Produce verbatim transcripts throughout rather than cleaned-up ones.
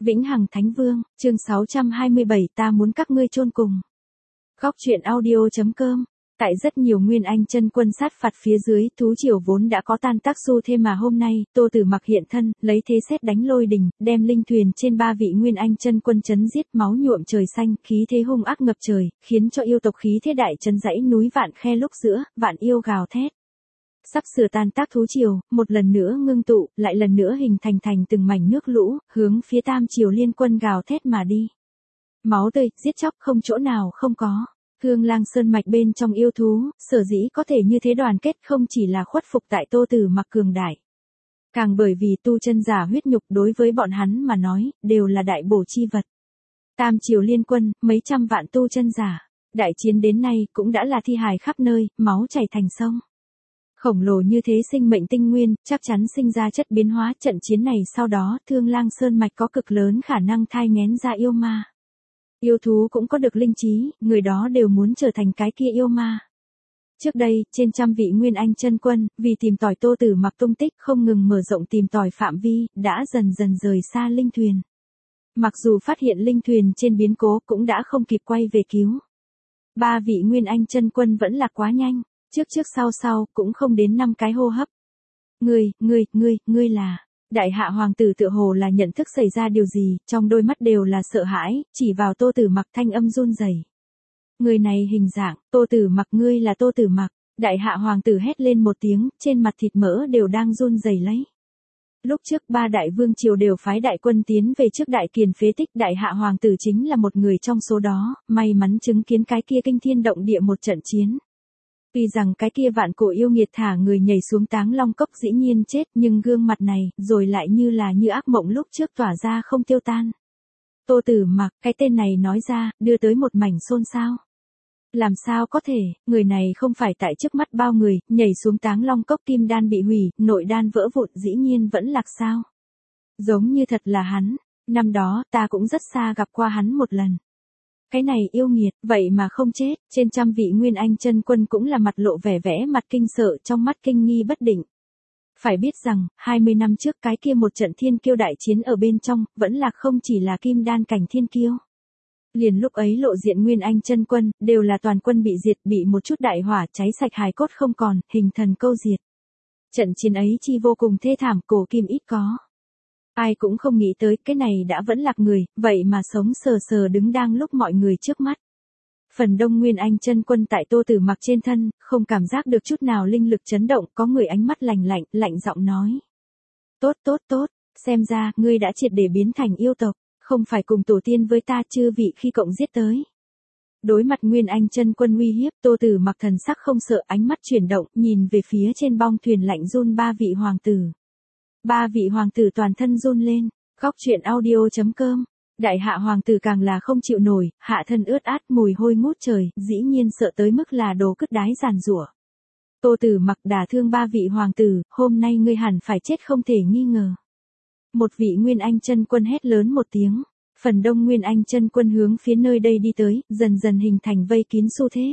Vĩnh Hằng Thánh Vương, chương sáu trăm hai mươi bảy ta muốn các ngươi chôn cùng. Góc truyện audio.com. Tại rất nhiều nguyên anh chân quân sát phạt phía dưới, thú triều vốn đã có tan tác xu thế mà hôm nay, Tô Tử Mặc hiện thân, lấy thế sét đánh lôi đình, đem linh thuyền trên ba vị nguyên anh chân quân chấn giết, máu nhuộm trời xanh, khí thế hung ác ngập trời, khiến cho yêu tộc khí thế đại chấn dãy núi vạn khe lúc giữa, vạn yêu gào thét. Sắp sửa tan tác thú triều, một lần nữa ngưng tụ, lại lần nữa hình thành thành từng mảnh nước lũ, hướng phía Tam Triều Liên Quân gào thét mà đi. Máu tươi, giết chóc không chỗ nào không có. Hương Lang Sơn mạch bên trong yêu thú, sở dĩ có thể như thế đoàn kết không chỉ là khuất phục tại Tô Tử Mặc cường đại. Càng bởi vì tu chân giả huyết nhục đối với bọn hắn mà nói, đều là đại bổ chi vật. Tam Triều Liên Quân, mấy trăm vạn tu chân giả. Đại chiến đến nay cũng đã là thi hài khắp nơi, máu chảy thành sông. Khổng lồ như thế sinh mệnh tinh nguyên, chắc chắn sinh ra chất biến hóa. Trận chiến này sau đó, Thương Lang Sơn mạch có cực lớn khả năng thai nghén ra yêu ma. Yêu thú cũng có được linh trí, người đó đều muốn trở thành cái kia yêu ma. Trước đây, trên trăm vị nguyên anh chân quân, vì tìm tòi Tô Tử Mặc tung tích không ngừng mở rộng tìm tòi phạm vi, đã dần dần rời xa linh thuyền. Mặc dù phát hiện linh thuyền trên biến cố cũng đã không kịp quay về cứu. Ba vị nguyên anh chân quân vẫn là quá nhanh. Trước trước sau sau, cũng không đến năm cái hô hấp. Ngươi, ngươi, ngươi, ngươi là... Đại hạ hoàng tử tựa hồ là nhận thức xảy ra điều gì, trong đôi mắt đều là sợ hãi, chỉ vào Tô Tử Mặc thanh âm run rẩy. Người này hình dạng, Tô Tử Mặc ngươi là Tô Tử Mặc. Đại hạ hoàng tử hét lên một tiếng, trên mặt thịt mỡ đều đang run rẩy lấy. Lúc trước ba đại vương triều đều phái đại quân tiến về trước đại kiền phế tích, đại hạ hoàng tử chính là một người trong số đó, may mắn chứng kiến cái kia kinh thiên động địa một trận chiến. Tuy rằng cái kia vạn cổ yêu nghiệt thả người nhảy xuống Táng Long Cốc dĩ nhiên chết, nhưng gương mặt này, rồi lại như là như ác mộng lúc trước tỏa ra không tiêu tan. Tô Tử Mặc, cái tên này nói ra, đưa tới một mảnh xôn xao. Làm sao có thể, người này không phải tại trước mắt bao người, nhảy xuống Táng Long Cốc kim đan bị hủy, nội đan vỡ vụn dĩ nhiên vẫn lạc sao. Giống như thật là hắn, năm đó ta cũng rất xa gặp qua hắn một lần. Cái này yêu nghiệt, vậy mà không chết, trên trăm vị nguyên anh chân quân cũng là mặt lộ vẻ vẽ mặt kinh sợ, trong mắt kinh nghi bất định. Phải biết rằng, hai mươi năm trước cái kia một trận thiên kiêu đại chiến ở bên trong, vẫn là không chỉ là kim đan cảnh thiên kiêu. Liền lúc ấy lộ diện nguyên anh chân quân, đều là toàn quân bị diệt, bị một chút đại hỏa cháy sạch hài cốt không còn, hình thần câu diệt. Trận chiến ấy chi vô cùng thê thảm, cổ kim ít có. Ai cũng không nghĩ tới cái này đã vẫn lạc người, vậy mà sống sờ sờ đứng đang lúc mọi người trước mắt. Phần đông nguyên anh chân quân tại Tô Tử Mặc trên thân, không cảm giác được chút nào linh lực chấn động, có người ánh mắt lạnh lạnh, lạnh giọng nói. Tốt tốt tốt, xem ra, ngươi đã triệt để biến thành yêu tộc, không phải cùng tổ tiên với ta chư vị khi cộng giết tới. Đối mặt nguyên anh chân quân uy hiếp, Tô Tử Mặc thần sắc không sợ, ánh mắt chuyển động, nhìn về phía trên bong thuyền lạnh run ba vị hoàng tử. Ba vị hoàng tử toàn thân run lên, góc truyện audio.com. Đại hạ hoàng tử càng là không chịu nổi, hạ thân ướt át mùi hôi ngút trời, dĩ nhiên sợ tới mức là đồ cứt đái giàn giụa. Tô Tử Mặc đả thương ba vị hoàng tử, hôm nay ngươi hẳn phải chết không thể nghi ngờ. Một vị nguyên anh chân quân hét lớn một tiếng, phần đông nguyên anh chân quân hướng phía nơi đây đi tới, dần dần hình thành vây kín xu thế.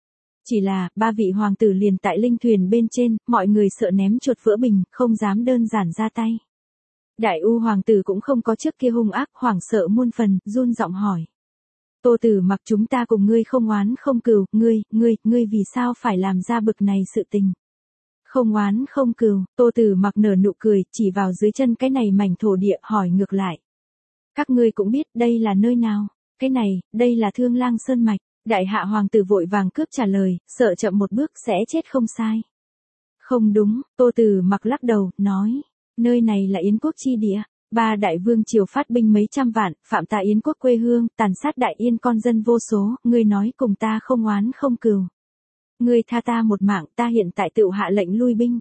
Chỉ là, ba vị hoàng tử liền tại linh thuyền bên trên, mọi người sợ ném chuột vỡ bình, không dám đơn giản ra tay. Đại U hoàng tử cũng không có trước kia hung ác, hoảng sợ muôn phần, run giọng hỏi. Tô Tử Mặc chúng ta cùng ngươi không oán không cừu, ngươi, ngươi, ngươi vì sao phải làm ra bực này sự tình. Không oán không cừu, Tô Tử Mặc nở nụ cười, chỉ vào dưới chân cái này mảnh thổ địa, hỏi ngược lại. Các ngươi cũng biết đây là nơi nào, cái này, đây là Thương Lang Sơn mạch. Đại hạ hoàng tử vội vàng cướp trả lời, sợ chậm một bước sẽ chết không sai. Không đúng, Tô Tử Mặc lắc đầu, nói, nơi này là Yến quốc chi địa, ba đại vương triều phát binh mấy trăm vạn, phạm ta Yến quốc quê hương, tàn sát đại yên con dân vô số, ngươi nói cùng ta không oán không cừu. Ngươi tha ta một mạng, ta hiện tại tự hạ lệnh lui binh.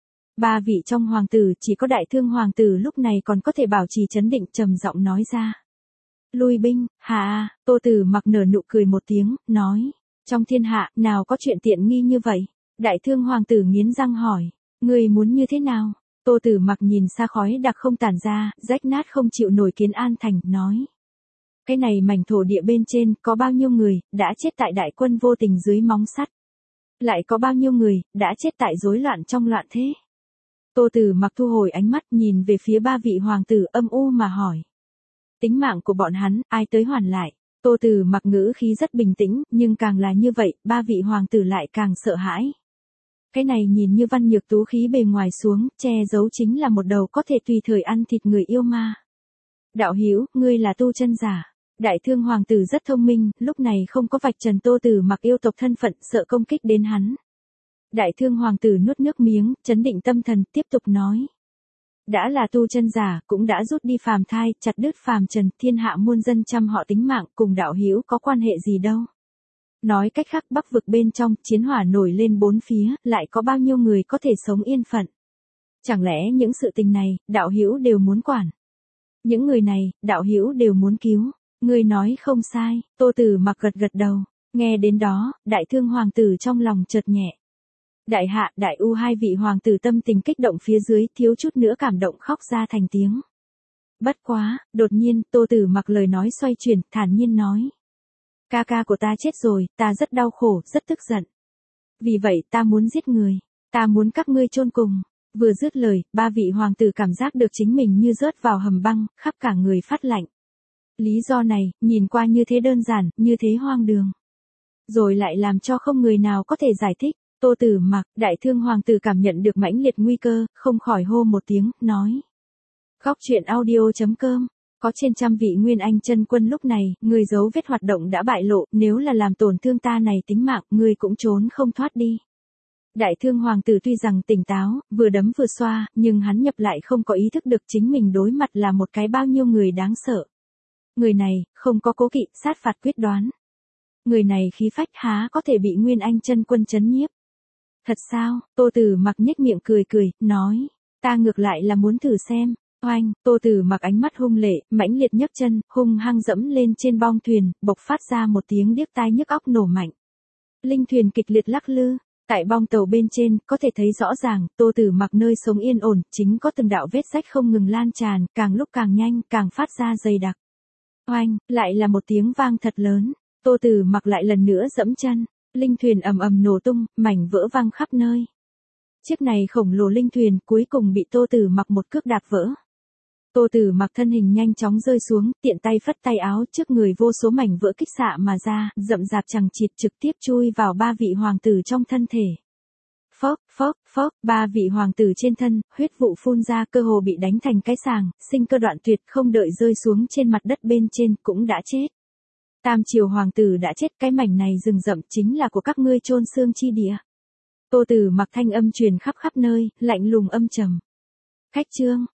Ba vị trong hoàng tử, chỉ có đại thương hoàng tử lúc này còn có thể bảo trì trấn định, trầm giọng nói ra. Lui binh, hà, Tô Tử Mặc nở nụ cười một tiếng, nói, trong thiên hạ, nào có chuyện tiện nghi như vậy? Đại thương hoàng tử nghiến răng hỏi, ngươi muốn như thế nào? Tô Tử Mặc nhìn xa khói đặc không tản ra, rách nát không chịu nổi Kiến An thành, nói. Cái này mảnh thổ địa bên trên, có bao nhiêu người, đã chết tại đại quân vô tình dưới móng sắt? Lại có bao nhiêu người, đã chết tại rối loạn trong loạn thế? Tô Tử Mặc thu hồi ánh mắt nhìn về phía ba vị hoàng tử âm u mà hỏi. Tính mạng của bọn hắn, ai tới hoàn lại? Tô Tử Mặc ngữ khí rất bình tĩnh, nhưng càng là như vậy, ba vị hoàng tử lại càng sợ hãi. Cái này nhìn như văn nhược tú khí bề ngoài xuống, che giấu chính là một đầu có thể tùy thời ăn thịt người yêu ma. Đạo hữu, ngươi là tu chân giả. Đại thương hoàng tử rất thông minh, lúc này không có vạch trần Tô Tử Mặc yêu tộc thân phận, sợ công kích đến hắn. Đại thương hoàng tử nuốt nước miếng, trấn định tâm thần, tiếp tục nói. Đã là tu chân giả, cũng đã rút đi phàm thai, chặt đứt phàm trần, thiên hạ muôn dân trăm họ tính mạng, cùng đạo hữu có quan hệ gì đâu. Nói cách khác, Bắc vực bên trong, chiến hỏa nổi lên bốn phía, lại có bao nhiêu người có thể sống yên phận. Chẳng lẽ những sự tình này, đạo hữu đều muốn quản. Những người này, đạo hữu đều muốn cứu. Ngươi nói không sai, Tô Tử Mặc gật gật đầu. Nghe đến đó, đại thương hoàng tử trong lòng chợt nhẹ. Đại hạ, đại u hai vị hoàng tử tâm tình kích động phía dưới, thiếu chút nữa cảm động khóc ra thành tiếng. Bất quá, đột nhiên, Tô Tử Mặc lời nói xoay chuyển, thản nhiên nói. Ca ca của ta chết rồi, ta rất đau khổ, rất tức giận. Vì vậy ta muốn giết người, ta muốn các ngươi chôn cùng. Vừa dứt lời, ba vị hoàng tử cảm giác được chính mình như rớt vào hầm băng, khắp cả người phát lạnh. Lý do này, nhìn qua như thế đơn giản, như thế hoang đường. Rồi lại làm cho không người nào có thể giải thích. Tô Tử Mặc, đại thương hoàng tử cảm nhận được mãnh liệt nguy cơ, không khỏi hô một tiếng, nói. Góc truyện audio chấm com. Có trên trăm vị nguyên anh chân quân lúc này, người dấu vết hoạt động đã bại lộ, nếu là làm tổn thương ta này tính mạng, người cũng trốn không thoát đi. Đại thương hoàng tử tuy rằng tỉnh táo, vừa đấm vừa xoa, nhưng hắn nhập lại không có ý thức được chính mình đối mặt là một cái bao nhiêu người đáng sợ. Người này, không có cố kỵ, sát phạt quyết đoán. Người này khí phách há có thể bị nguyên anh chân quân chấn nhiếp. Thật sao? Tô Tử Mặc nhếch miệng cười cười, nói. Ta ngược lại là muốn thử xem. Oanh, Tô Tử Mặc ánh mắt hung lệ, mãnh liệt nhấc chân, hung hăng dẫm lên trên bong thuyền, bộc phát ra một tiếng điếc tai nhức óc nổ mạnh. Linh thuyền kịch liệt lắc lư. Tại bong tàu bên trên, có thể thấy rõ ràng, Tô Tử Mặc nơi sống yên ổn, chính có từng đạo vết rách không ngừng lan tràn, càng lúc càng nhanh, càng phát ra dày đặc. Oanh, lại là một tiếng vang thật lớn. Tô Tử Mặc lại lần nữa dẫm chân. Linh thuyền ầm ầm nổ tung, mảnh vỡ văng khắp nơi. Chiếc này khổng lồ linh thuyền cuối cùng bị Tô Tử Mặc một cước đạp vỡ. Tô Tử Mặc thân hình nhanh chóng rơi xuống, tiện tay phất tay áo, trước người vô số mảnh vỡ kích xạ mà ra, rậm rạp chằng chịt trực tiếp chui vào ba vị hoàng tử trong thân thể. Phốc, phốc, phốc, ba vị hoàng tử trên thân, huyết vụ phun ra, cơ hồ bị đánh thành cái sàng, sinh cơ đoạn tuyệt, không đợi rơi xuống trên mặt đất bên trên, cũng đã chết. Tam triều hoàng tử đã chết, cái mảnh này rừng rậm chính là của các ngươi chôn xương chi địa. Tô Tử Mặc thanh âm truyền khắp khắp nơi, lạnh lùng âm trầm. Khách trương,